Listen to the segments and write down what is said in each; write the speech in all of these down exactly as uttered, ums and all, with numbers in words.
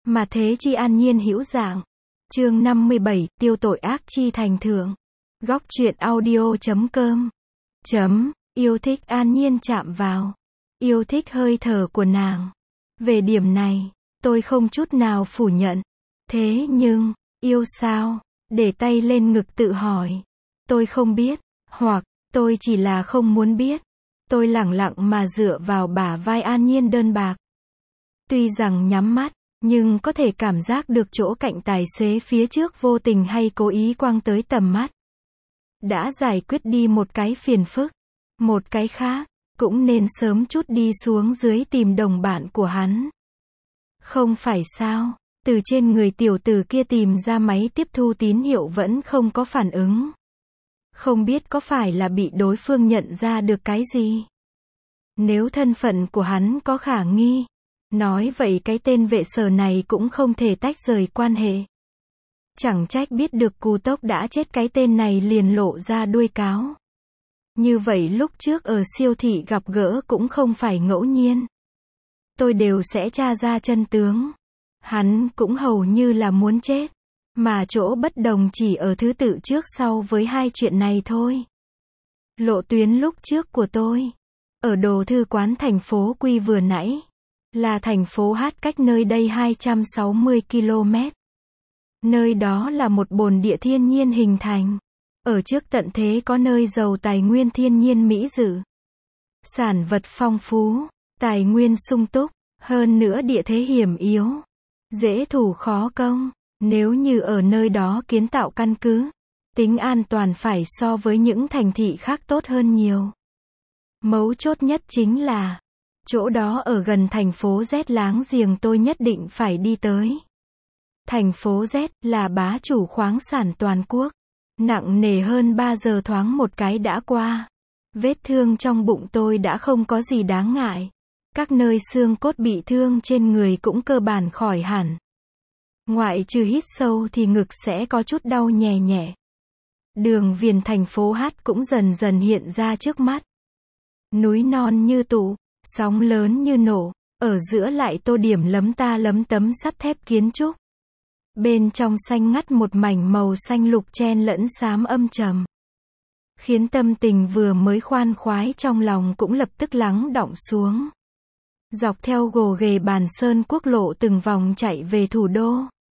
Mà thế chi an nhiên hữu dạng. Chương năm mươi bảy, tiêu tội ác chi thành thượng. Góc truyện audio chấm com. Chấm, yêu thích an nhiên chạm vào. Yêu thích hơi thở của nàng. Về điểm này, tôi không chút nào phủ nhận. Thế nhưng, yêu sao? Để tay lên ngực tự hỏi. Tôi không biết, hoặc, tôi chỉ là không muốn biết. Tôi lẳng lặng mà dựa vào bả vai an nhiên đơn bạc. Tuy rằng nhắm mắt, nhưng có thể cảm giác được chỗ cạnh tài xế phía trước vô tình hay cố ý quăng tới tầm mắt. Đã giải quyết đi một cái phiền phức. Một cái khác, cũng nên sớm chút đi xuống dưới tìm đồng bạn của hắn. Không phải sao, từ trên người tiểu tử kia tìm ra máy tiếp thu tín hiệu vẫn không có phản ứng. Không biết có phải là bị đối phương nhận ra được cái gì. Nếu thân phận của hắn có khả nghi, nói vậy cái tên vệ sở này cũng không thể tách rời quan hệ. Chẳng trách biết được Cù Tốc đã chết cái tên này liền lộ ra đuôi cáo. Như vậy lúc trước ở siêu thị gặp gỡ cũng không phải ngẫu nhiên. Tôi đều sẽ tra ra chân tướng. Hắn cũng hầu như là muốn chết. Mà chỗ bất đồng chỉ ở thứ tự trước sau với hai chuyện này thôi. Lộ tuyến lúc trước của tôi, ở đồ thư quán thành phố Quy vừa nãy, là thành phố H cách nơi đây hai trăm sáu mươi ki lô mét. Nơi đó là một bồn địa thiên nhiên hình thành. Ở trước tận thế có nơi giàu tài nguyên thiên nhiên mỹ dự. Sản vật phong phú, tài nguyên sung túc, hơn nữa địa thế hiểm yếu. Dễ thủ khó công. Nếu như ở nơi đó kiến tạo căn cứ, tính an toàn phải so với những thành thị khác tốt hơn nhiều. Mấu chốt nhất chính là, chỗ đó ở gần thành phố Z láng giềng tôi nhất định phải đi tới. Thành phố Z là bá chủ khoáng sản toàn quốc. Nặng nề hơn ba giờ thoáng một cái đã qua. Vết thương trong bụng tôi đã không có gì đáng ngại. Các nơi xương cốt bị thương trên người cũng cơ bản khỏi hẳn. Ngoại trừ hít sâu thì ngực sẽ có chút đau nhẹ nhẹ. Đường viền thành phố H cũng dần dần hiện ra trước mắt. Núi non như tụ, sóng lớn như nổ, ở giữa lại tô điểm lấm ta lấm tấm sắt thép kiến trúc. Bên trong xanh ngắt một mảnh màu xanh lục chen lẫn xám âm trầm. Khiến tâm tình vừa mới khoan khoái trong lòng cũng lập tức lắng đọng xuống. Dọc theo gồ ghề Bàn Sơn quốc lộ từng vòng chạy về thủ đô.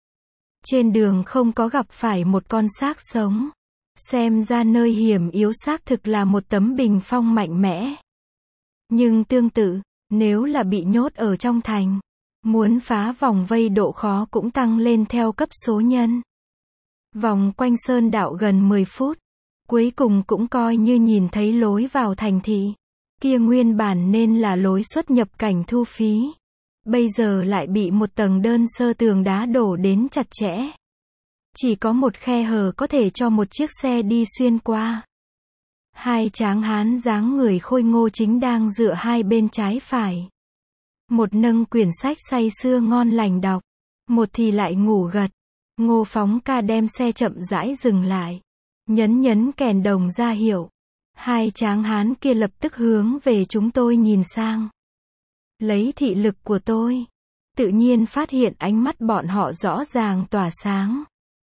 Trên đường không có gặp phải một con xác sống. Xem ra nơi hiểm yếu xác thực là một tấm bình phong mạnh mẽ. Nhưng tương tự, nếu là bị nhốt ở trong thành, muốn phá vòng vây độ khó cũng tăng lên theo cấp số nhân. Vòng quanh sơn đạo gần mười phút. Cuối cùng cũng coi như nhìn thấy lối vào thành thị. Kia nguyên bản nên là lối xuất nhập cảnh thu phí. Bây giờ lại bị một tầng đơn sơ tường đá đổ đến chặt chẽ. Chỉ có một khe hở có thể cho một chiếc xe đi xuyên qua. Hai tráng hán dáng người khôi ngô chính đang dựa hai bên trái phải. Một nâng quyển sách say sưa ngon lành đọc. Một thì lại ngủ gật. Ngô Phóng Ca đem xe chậm rãi dừng lại. Nhấn nhấn kèn đồng ra hiệu. Hai tráng hán kia lập tức hướng về chúng tôi nhìn sang. Lấy thị lực của tôi, tự nhiên phát hiện ánh mắt bọn họ rõ ràng tỏa sáng.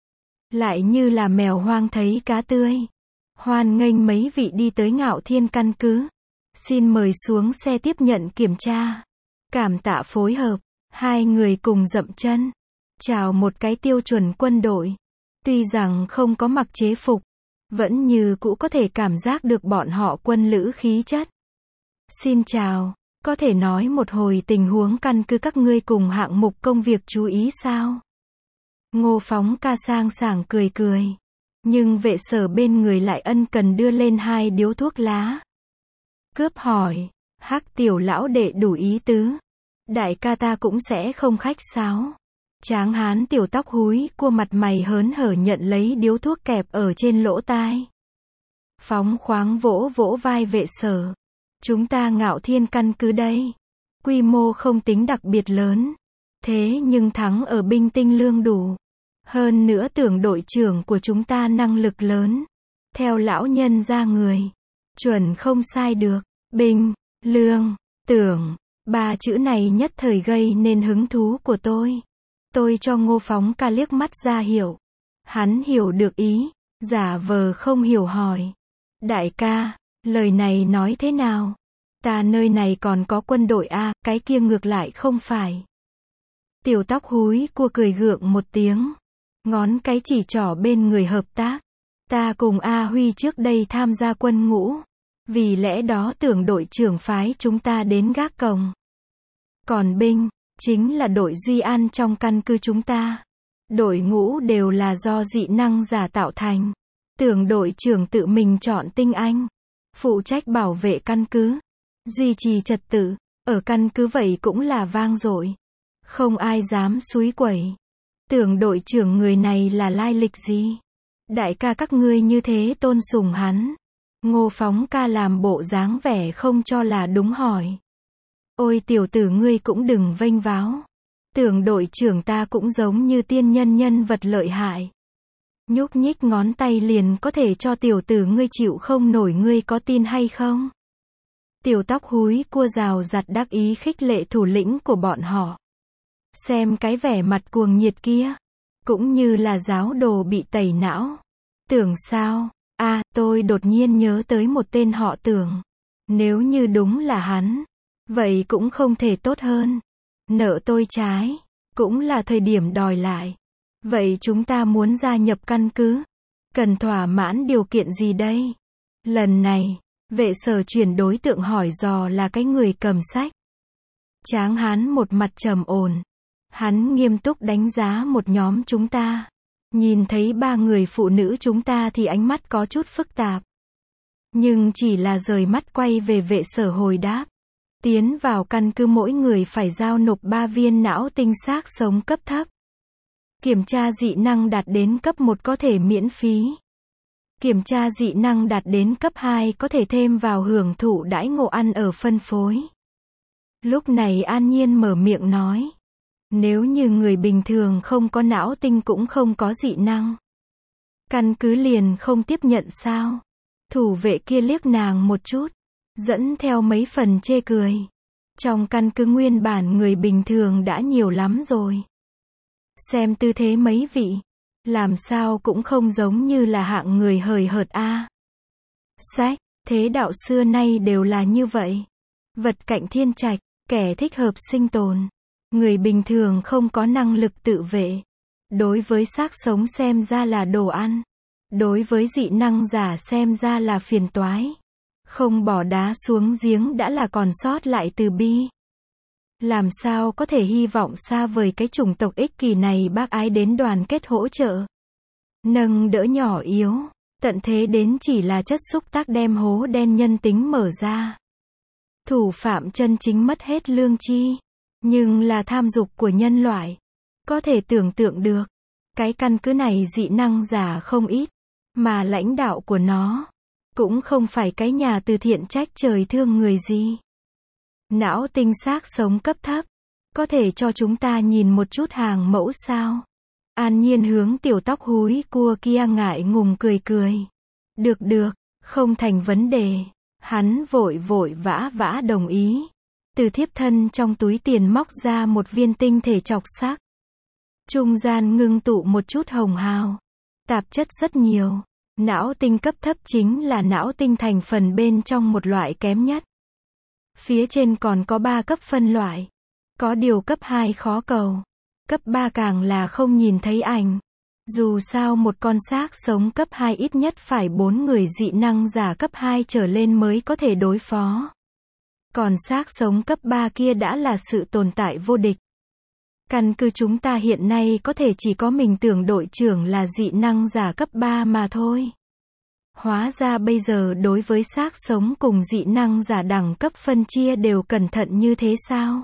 Lại như là mèo hoang thấy cá tươi. Hoan nghênh mấy vị đi tới Ngạo Thiên căn cứ. Xin mời xuống xe tiếp nhận kiểm tra. Cảm tạ phối hợp. Hai người cùng dậm chân. Chào một cái tiêu chuẩn quân đội. Tuy rằng không có mặc chế phục, vẫn như cũ có thể cảm giác được bọn họ quân lữ khí chất. Xin chào, có thể nói một hồi tình huống căn cứ các ngươi cùng hạng mục công việc chú ý sao? Ngô Phóng Ca sang sảng cười cười. Nhưng vệ sở bên người lại ân cần đưa lên hai điếu thuốc lá. Cướp hỏi, Hắc tiểu lão đệ đủ ý tứ. Đại ca ta cũng sẽ không khách sáo. Tráng hán tiểu tóc húi cua mặt mày hớn hở nhận lấy điếu thuốc kẹp ở trên lỗ tai. Phóng khoáng vỗ vỗ vai vệ sở. Chúng ta Ngạo Thiên căn cứ đây. Quy mô không tính đặc biệt lớn. Thế nhưng thắng ở binh tinh lương đủ. Hơn nữa tưởng đội trưởng của chúng ta năng lực lớn. Theo lão nhân ra người. Chuẩn không sai được. Binh, lương, tưởng. Ba chữ này nhất thời gây nên hứng thú của tôi. Tôi cho Ngô Phóng Ca liếc mắt ra hiệu. Hắn hiểu được ý, giả vờ không hiểu hỏi. Đại ca, lời này nói thế nào? Ta nơi này còn có quân đội a, cái kia ngược lại không phải. Tiểu tóc húi cua cười gượng một tiếng. Ngón cái chỉ trỏ bên người hợp tác. Ta cùng A Huy trước đây tham gia quân ngũ. Vì lẽ đó tưởng đội trưởng phái chúng ta đến gác cổng. Còn binh, chính là đội duy an trong căn cứ chúng ta. Đội ngũ đều là do dị năng giả tạo thành. Tưởng đội trưởng tự mình chọn tinh anh. Phụ trách bảo vệ căn cứ. Duy trì trật tự. Ở căn cứ vậy cũng là vang dội. Không ai dám xúi quẩy. Tưởng đội trưởng người này là lai lịch gì? Đại ca các ngươi như thế tôn sùng hắn. Ngô Phóng Ca làm bộ dáng vẻ không cho là đúng hỏi. Ôi tiểu tử ngươi cũng đừng vênh váo. Tưởng đội trưởng ta cũng giống như tiên nhân nhân vật lợi hại. Nhúc nhích ngón tay liền có thể cho tiểu tử ngươi chịu không nổi, ngươi có tin hay không? Tiểu tóc húi cua rào rặt đắc ý khích lệ thủ lĩnh của bọn họ. Xem cái vẻ mặt cuồng nhiệt kia. Cũng như là giáo đồ bị tẩy não. Tưởng sao? À, tôi đột nhiên nhớ tới một tên họ Tưởng. Nếu như đúng là hắn, vậy cũng không thể tốt hơn. Nợ tôi trái, cũng là thời điểm đòi lại. Vậy chúng ta muốn gia nhập căn cứ, cần thỏa mãn điều kiện gì đây? Lần này, vệ sở chuyển đối tượng hỏi dò là cái người cầm sách. Tráng hán một mặt trầm ổn. Hắn nghiêm túc đánh giá một nhóm chúng ta. Nhìn thấy ba người phụ nữ chúng ta thì ánh mắt có chút phức tạp. Nhưng chỉ là rời mắt quay về vệ sở hồi đáp. Tiến vào căn cứ mỗi người phải giao nộp ba viên não tinh xác sống cấp thấp. Kiểm tra dị năng đạt đến cấp một có thể miễn phí. Kiểm tra dị năng đạt đến cấp hai có thể thêm vào hưởng thụ đãi ngộ ăn ở phân phối. Lúc này An Nhiên mở miệng nói. Nếu như người bình thường không có não tinh cũng không có dị năng, căn cứ liền không tiếp nhận sao? Thủ vệ kia liếc nàng một chút, dẫn theo mấy phần chê cười. Trong căn cứ nguyên bản người bình thường đã nhiều lắm rồi. Xem tư thế mấy vị, làm sao cũng không giống như là hạng người hời hợt a. À. Sách, thế đạo xưa nay đều là như vậy. Vật cạnh thiên trạch, kẻ thích hợp sinh tồn. Người bình thường không có năng lực tự vệ. Đối với xác sống xem ra là đồ ăn. Đối với dị năng giả xem ra là phiền toái. Không bỏ đá xuống giếng đã là còn sót lại từ bi. Làm sao có thể hy vọng xa vời cái chủng tộc ích kỷ này bác ái đến đoàn kết hỗ trợ. Nâng đỡ nhỏ yếu. Tận thế đến chỉ là chất xúc tác đem hố đen nhân tính mở ra. Thủ phạm chân chính mất hết lương tri. Nhưng là tham dục của nhân loại. Có thể tưởng tượng được. Cái căn cứ này dị năng giả không ít. Mà lãnh đạo của nó cũng không phải cái nhà từ thiện trách trời thương người gì. Não tinh xác sống cấp thấp. Có thể cho chúng ta nhìn một chút hàng mẫu sao? An Nhiên hướng tiểu tóc húi cua kia ngại ngùng cười cười. Được được, không thành vấn đề. Hắn vội vội vã vã đồng ý. Từ thiếp thân trong túi tiền móc ra một viên tinh thể chọc sắc. Trung gian ngưng tụ một chút hồng hào. Tạp chất rất nhiều. Não tinh cấp thấp chính là não tinh thành phần bên trong một loại kém nhất. Phía trên còn có ba cấp phân loại. Có điều cấp hai khó cầu. Cấp ba càng là không nhìn thấy ảnh. Dù sao một con xác sống cấp hai ít nhất phải bốn người dị năng giả cấp hai trở lên mới có thể đối phó. Còn xác sống cấp ba kia đã là sự tồn tại vô địch. Căn cứ chúng ta hiện nay có thể chỉ có mình Tưởng đội trưởng là dị năng giả cấp ba mà thôi. Hóa ra bây giờ đối với xác sống cùng dị năng giả đẳng cấp phân chia đều cẩn thận như thế sao?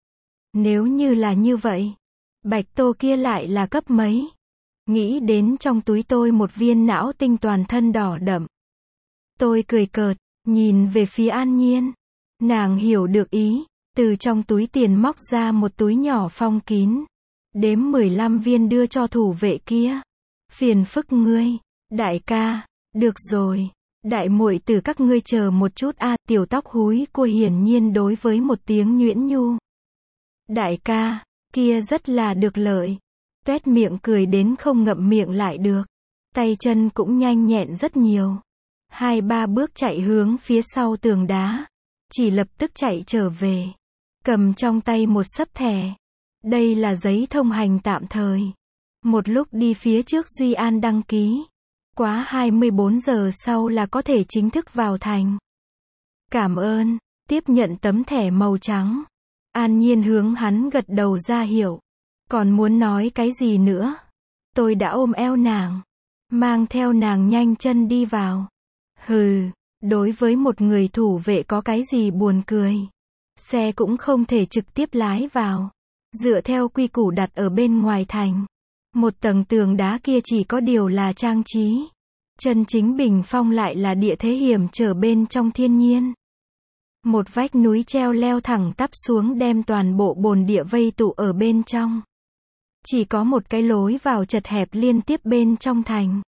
Nếu như là như vậy, Bạch Tô kia lại là cấp mấy? Nghĩ đến trong túi tôi một viên não tinh toàn thân đỏ đậm. Tôi cười cợt, nhìn về phía An Nhiên. Nàng hiểu được ý, từ trong túi tiền móc ra một túi nhỏ phong kín. Đếm mười lăm viên đưa cho thủ vệ kia. Phiền phức ngươi, đại ca, được rồi, đại muội tử các ngươi chờ một chút a. Tiểu tóc húi cua hiển nhiên đối với một tiếng nhuyễn nhu. Đại ca, kia rất là được lợi. Tuét miệng cười đến không ngậm miệng lại được. Tay chân cũng nhanh nhẹn rất nhiều. Hai ba bước chạy hướng phía sau tường đá. Chỉ lập tức chạy trở về. Cầm trong tay một xấp thẻ. Đây là giấy thông hành tạm thời. Một lúc đi phía trước Duy An đăng ký. Quá hai mươi bốn giờ sau là có thể chính thức vào thành. Cảm ơn. Tiếp nhận tấm thẻ màu trắng. An Nhiên hướng hắn gật đầu ra hiệu. Còn muốn nói cái gì nữa? Tôi đã ôm eo nàng. Mang theo nàng nhanh chân đi vào. Hừ, đối với một người thủ vệ có cái gì buồn cười. Xe cũng không thể trực tiếp lái vào. Dựa theo quy củ đặt ở bên ngoài thành. Một tầng tường đá kia chỉ có điều là trang trí. Chân chính bình phong lại là địa thế hiểm trở bên trong thiên nhiên. Một vách núi treo leo thẳng tắp xuống đem toàn bộ bồn địa vây tụ ở bên trong. Chỉ có một cái lối vào chật hẹp liên tiếp bên trong thành.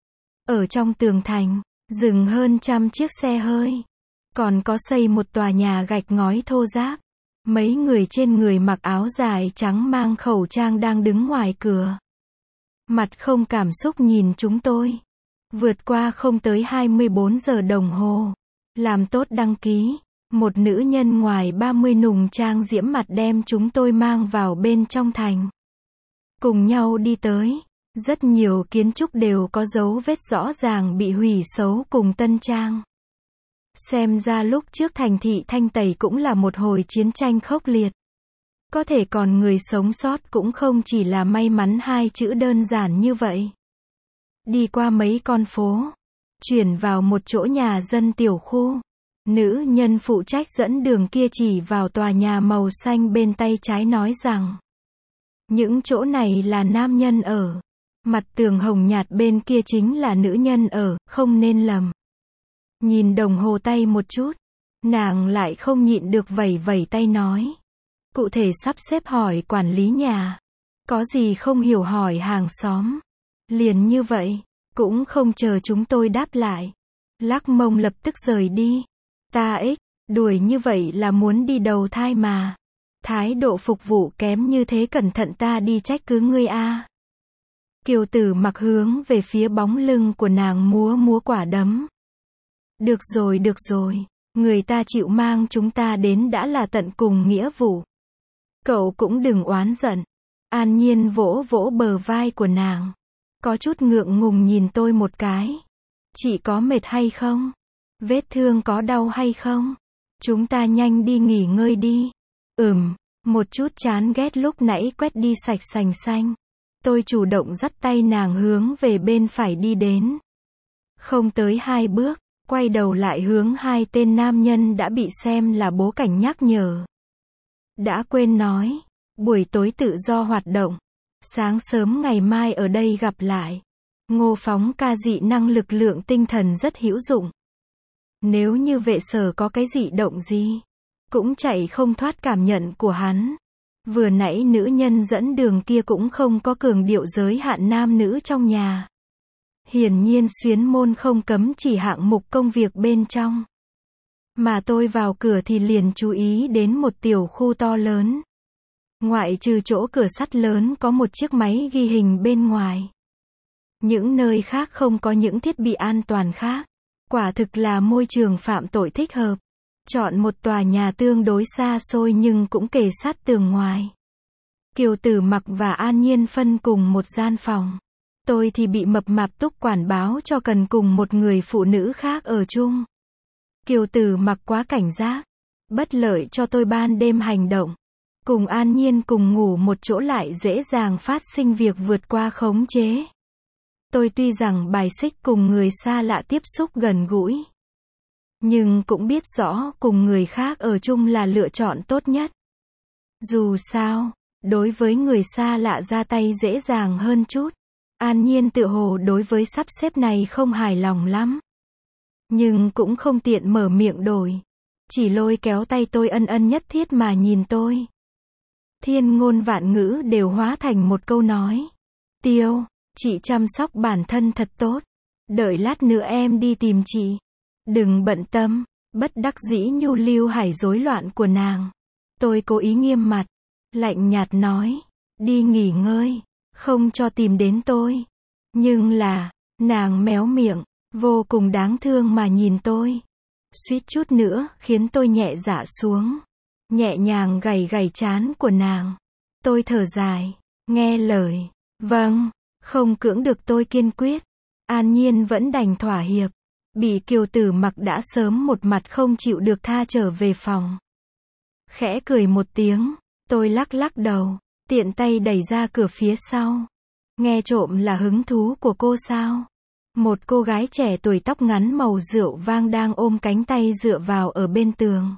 Ở trong tường thành, dừng hơn trăm chiếc xe hơi. Còn có xây một tòa nhà gạch ngói thô ráp. Mấy người trên người mặc áo dài trắng mang khẩu trang đang đứng ngoài cửa. Mặt không cảm xúc nhìn chúng tôi. Vượt qua không tới hai mươi bốn giờ đồng hồ. Làm tốt đăng ký. Một nữ nhân ngoài ba mươi nùng trang diễm mặt đem chúng tôi mang vào bên trong thành. Cùng nhau đi tới. Rất nhiều kiến trúc đều có dấu vết rõ ràng bị hủy xấu cùng tân trang. Xem ra lúc trước thành thị Thanh Tẩy cũng là một hồi chiến tranh khốc liệt. Có thể còn người sống sót cũng không chỉ là may mắn hai chữ đơn giản như vậy. Đi qua mấy con phố. Chuyển vào một chỗ nhà dân tiểu khu. Nữ nhân phụ trách dẫn đường kia chỉ vào tòa nhà màu xanh bên tay trái nói rằng. Những chỗ này là nam nhân ở. Mặt tường hồng nhạt bên kia chính là nữ nhân ở, không nên lầm. Nhìn đồng hồ tay một chút. Nàng lại không nhịn được vẩy vẩy tay nói. Cụ thể sắp xếp hỏi quản lý nhà. Có gì không hiểu hỏi hàng xóm. Liền như vậy. Cũng không chờ chúng tôi đáp lại. Lắc mông lập tức rời đi. Ta ích, đuổi như vậy là muốn đi đầu thai mà. Thái độ phục vụ kém như thế cẩn thận ta đi trách cứ ngươi a. Kiều Tử Mặc hướng về phía bóng lưng của nàng múa múa quả đấm. Được rồi được rồi, người ta chịu mang chúng ta đến đã là tận cùng nghĩa vụ. Cậu cũng đừng oán giận. An Nhiên vỗ vỗ bờ vai của nàng. Có chút ngượng ngùng nhìn tôi một cái. Chị có mệt hay không? Vết thương có đau hay không? Chúng ta nhanh đi nghỉ ngơi đi. Ừm, một chút chán ghét lúc nãy quét đi sạch sành xanh. Tôi chủ động dắt tay nàng hướng về bên phải đi đến. Không tới hai bước, quay đầu lại hướng hai tên nam nhân đã bị xem là bố cảnh nhắc nhở. Đã quên nói, buổi tối tự do hoạt động. Sáng sớm ngày mai ở đây gặp lại. Ngô Phóng ca dị năng lực lượng tinh thần rất hữu dụng. Nếu như vệ sở có cái dị động gì, cũng chạy không thoát cảm nhận của hắn. Vừa nãy nữ nhân dẫn đường kia cũng không có cường điệu giới hạn nam nữ trong nhà. Hiển nhiên xuyến môn không cấm chỉ hạng mục công việc bên trong. Mà tôi vào cửa thì liền chú ý đến một tiểu khu to lớn. Ngoại trừ chỗ cửa sắt lớn có một chiếc máy ghi hình bên ngoài. Những nơi khác không có những thiết bị an toàn khác. Quả thực là môi trường phạm tội thích hợp. Chọn một tòa nhà tương đối xa xôi nhưng cũng kề sát tường ngoài. Kiều Tử Mặc và An Nhiên phân cùng một gian phòng. Tôi thì bị mập mạp Túc quản báo cho cần cùng một người phụ nữ khác ở chung. Kiều Tử Mặc quá cảnh giác. Bất lợi cho tôi ban đêm hành động. Cùng An Nhiên cùng ngủ một chỗ lại dễ dàng phát sinh việc vượt qua khống chế. Tôi tuy rằng bài xích cùng người xa lạ tiếp xúc gần gũi. Nhưng cũng biết rõ cùng người khác ở chung là lựa chọn tốt nhất. Dù sao, đối với người xa lạ ra tay dễ dàng hơn chút. An Nhiên tự hồ đối với sắp xếp này không hài lòng lắm. Nhưng cũng không tiện mở miệng đổi. Chỉ lôi kéo tay tôi ân ân nhất thiết mà nhìn tôi. Thiên ngôn vạn ngữ đều hóa thành một câu nói. Tiêu, chị chăm sóc bản thân thật tốt. Đợi lát nữa em đi tìm chị. Đừng bận tâm. Bất đắc dĩ nhu lưu hải rối loạn của nàng. Tôi cố ý nghiêm mặt. lạnh nhạt nói, đi nghỉ ngơi, không cho tìm đến tôi. Nhưng là, nàng méo miệng, vô cùng đáng thương mà nhìn tôi. Suýt chút nữa, khiến tôi nhẹ dạ xuống. Nhẹ nhàng gảy gảy trán của nàng. Tôi thở dài, nghe lời. Vâng, không cưỡng được tôi kiên quyết. An Nhiên vẫn đành thỏa hiệp. Bị Kiều Tử Mặc đã sớm một mặt không chịu được tha trở về phòng. Khẽ cười một tiếng, tôi lắc lắc đầu, tiện tay đẩy ra cửa phía sau. Nghe trộm là hứng thú của cô sao? Một cô gái trẻ tuổi tóc ngắn màu rượu vang đang ôm cánh tay dựa vào ở bên tường.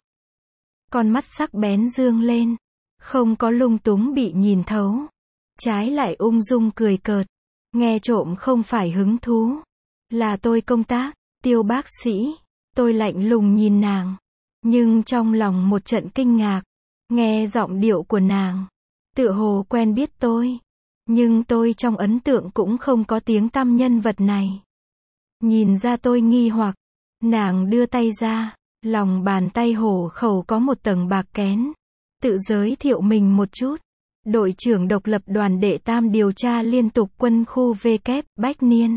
Con mắt sắc bén dương lên, không có lung túng bị nhìn thấu. Trái lại ung dung cười cợt. Nghe trộm không phải hứng thú, là tôi công tác. Tiêu bác sĩ, tôi lạnh lùng nhìn nàng, nhưng trong lòng một trận kinh ngạc. Nghe giọng điệu của nàng, tựa hồ quen biết tôi, nhưng tôi trong ấn tượng cũng không có tiếng tăm nhân vật này. Nhìn ra tôi nghi hoặc, nàng đưa tay ra, lòng bàn tay hổ khẩu có một tầng bạc kén. Tự giới thiệu mình một chút. Đội trưởng độc lập đoàn đệ tam điều tra liên tục quân khu V kép, Bách Niên.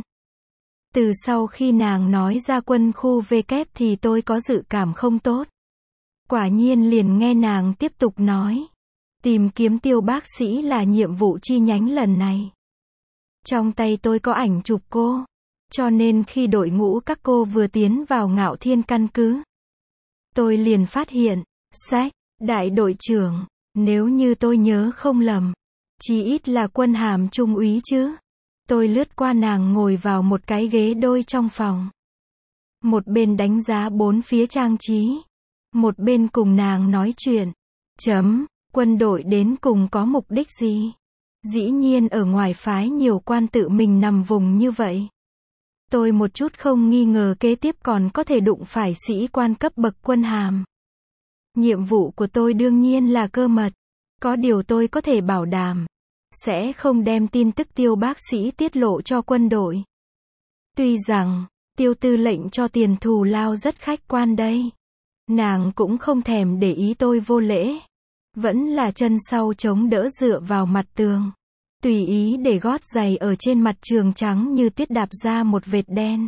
Từ sau khi nàng nói ra quân khu V kép thì tôi có dự cảm không tốt. Quả nhiên liền nghe nàng tiếp tục nói. Tìm kiếm Tiêu bác sĩ là nhiệm vụ chi nhánh lần này. Trong tay tôi có ảnh chụp cô. Cho nên khi đội ngũ các cô vừa tiến vào Ngạo Thiên căn cứ, tôi liền phát hiện. Sách, đại đội trưởng, nếu như tôi nhớ không lầm, chí ít là quân hàm trung úy chứ. Tôi lướt qua nàng ngồi vào một cái ghế đôi trong phòng. Một bên đánh giá bốn phía trang trí. Một bên cùng nàng nói chuyện. Chấm, quân đội đến cùng có mục đích gì? Dĩ nhiên ở ngoài phái nhiều quan tự mình nằm vùng như vậy. Tôi một chút không nghi ngờ kế tiếp còn có thể đụng phải sĩ quan cấp bậc quân hàm. Nhiệm vụ của tôi đương nhiên là cơ mật. Có điều tôi có thể bảo đảm sẽ không đem tin tức Tiêu bác sĩ tiết lộ cho quân đội. Tuy rằng, Tiêu tư lệnh cho tiền thù lao rất khách quan đây. Nàng cũng không thèm để ý tôi vô lễ. Vẫn là chân sau chống đỡ dựa vào mặt tường. Tùy ý để gót giày ở trên mặt trường trắng như tuyết đạp ra một vệt đen.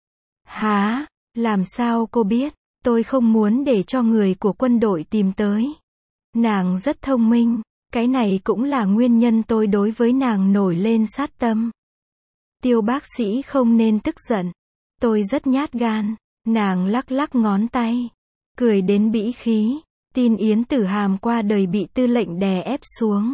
Hả? Làm sao cô biết? Tôi không muốn để cho người của quân đội tìm tới. Nàng rất thông minh. Cái này cũng là nguyên nhân tôi đối với nàng nổi lên sát tâm. Tiêu bác sĩ không nên tức giận. Tôi rất nhát gan. Nàng lắc lắc ngón tay. Cười đến bĩ khí. Tin Yến Tử Hàm qua đời bị tư lệnh đè ép xuống.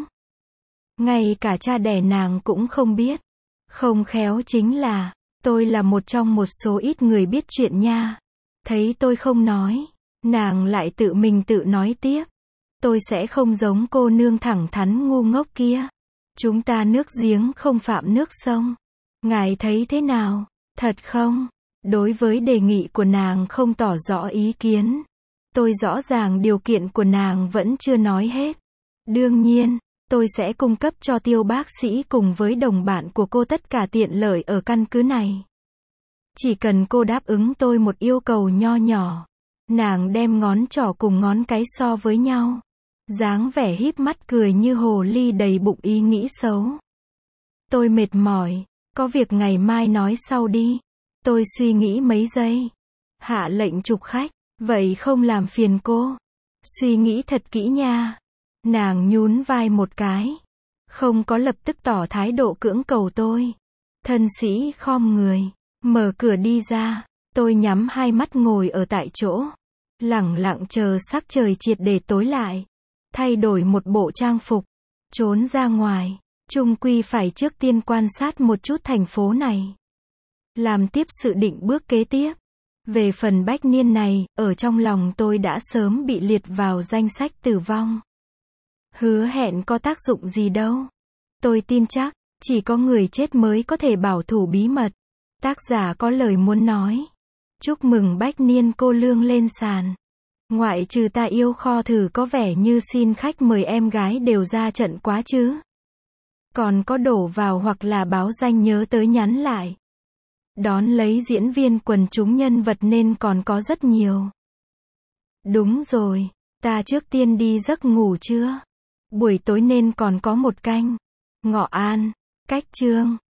Ngay cả cha đẻ nàng cũng không biết. Không khéo chính là, tôi là một trong một số ít người biết chuyện nha. Thấy tôi không nói, nàng lại tự mình tự nói tiếp. Tôi sẽ không giống cô nương thẳng thắn ngu ngốc kia. Chúng ta nước giếng không phạm nước sông. Ngài thấy thế nào? Thật không? Đối với đề nghị của nàng không tỏ rõ ý kiến. Tôi rõ ràng điều kiện của nàng vẫn chưa nói hết. Đương nhiên, tôi sẽ cung cấp cho Tiêu bác sĩ cùng với đồng bạn của cô tất cả tiện lợi ở căn cứ này. Chỉ cần cô đáp ứng tôi một yêu cầu nho nhỏ. Nàng đem ngón trỏ cùng ngón cái so với nhau. Dáng vẻ híp mắt cười như hồ ly đầy bụng ý nghĩ xấu. Tôi mệt mỏi, có việc ngày mai nói sau đi. Tôi suy nghĩ mấy giây. Hạ lệnh trục khách, vậy không làm phiền cô. Suy nghĩ thật kỹ nha. Nàng nhún vai một cái. Không có lập tức tỏ thái độ cưỡng cầu tôi. Thân sĩ khom người, mở cửa đi ra. Tôi nhắm hai mắt ngồi ở tại chỗ. Lẳng lặng chờ sắc trời triệt để tối lại. Thay đổi một bộ trang phục. Trốn ra ngoài. Chung quy phải trước tiên quan sát một chút thành phố này. Làm tiếp sự định bước kế tiếp. Về phần Bách Niên này, ở trong lòng tôi đã sớm bị liệt vào danh sách tử vong. Hứa hẹn có tác dụng gì đâu. Tôi tin chắc, chỉ có người chết mới có thể bảo thủ bí mật. Tác giả có lời muốn nói. Chúc mừng Bách Niên cô lương lên sàn. Ngoại trừ ta yêu kho thử có vẻ như xin khách mời em gái đều ra trận quá chứ. Còn có đổ vào hoặc là báo danh nhớ tới nhắn lại. Đón lấy diễn viên quần chúng nhân vật nên còn có rất nhiều. Đúng rồi, ta trước tiên đi giấc ngủ chưa? Buổi tối nên còn có một canh. Ngọ An. Cách chương.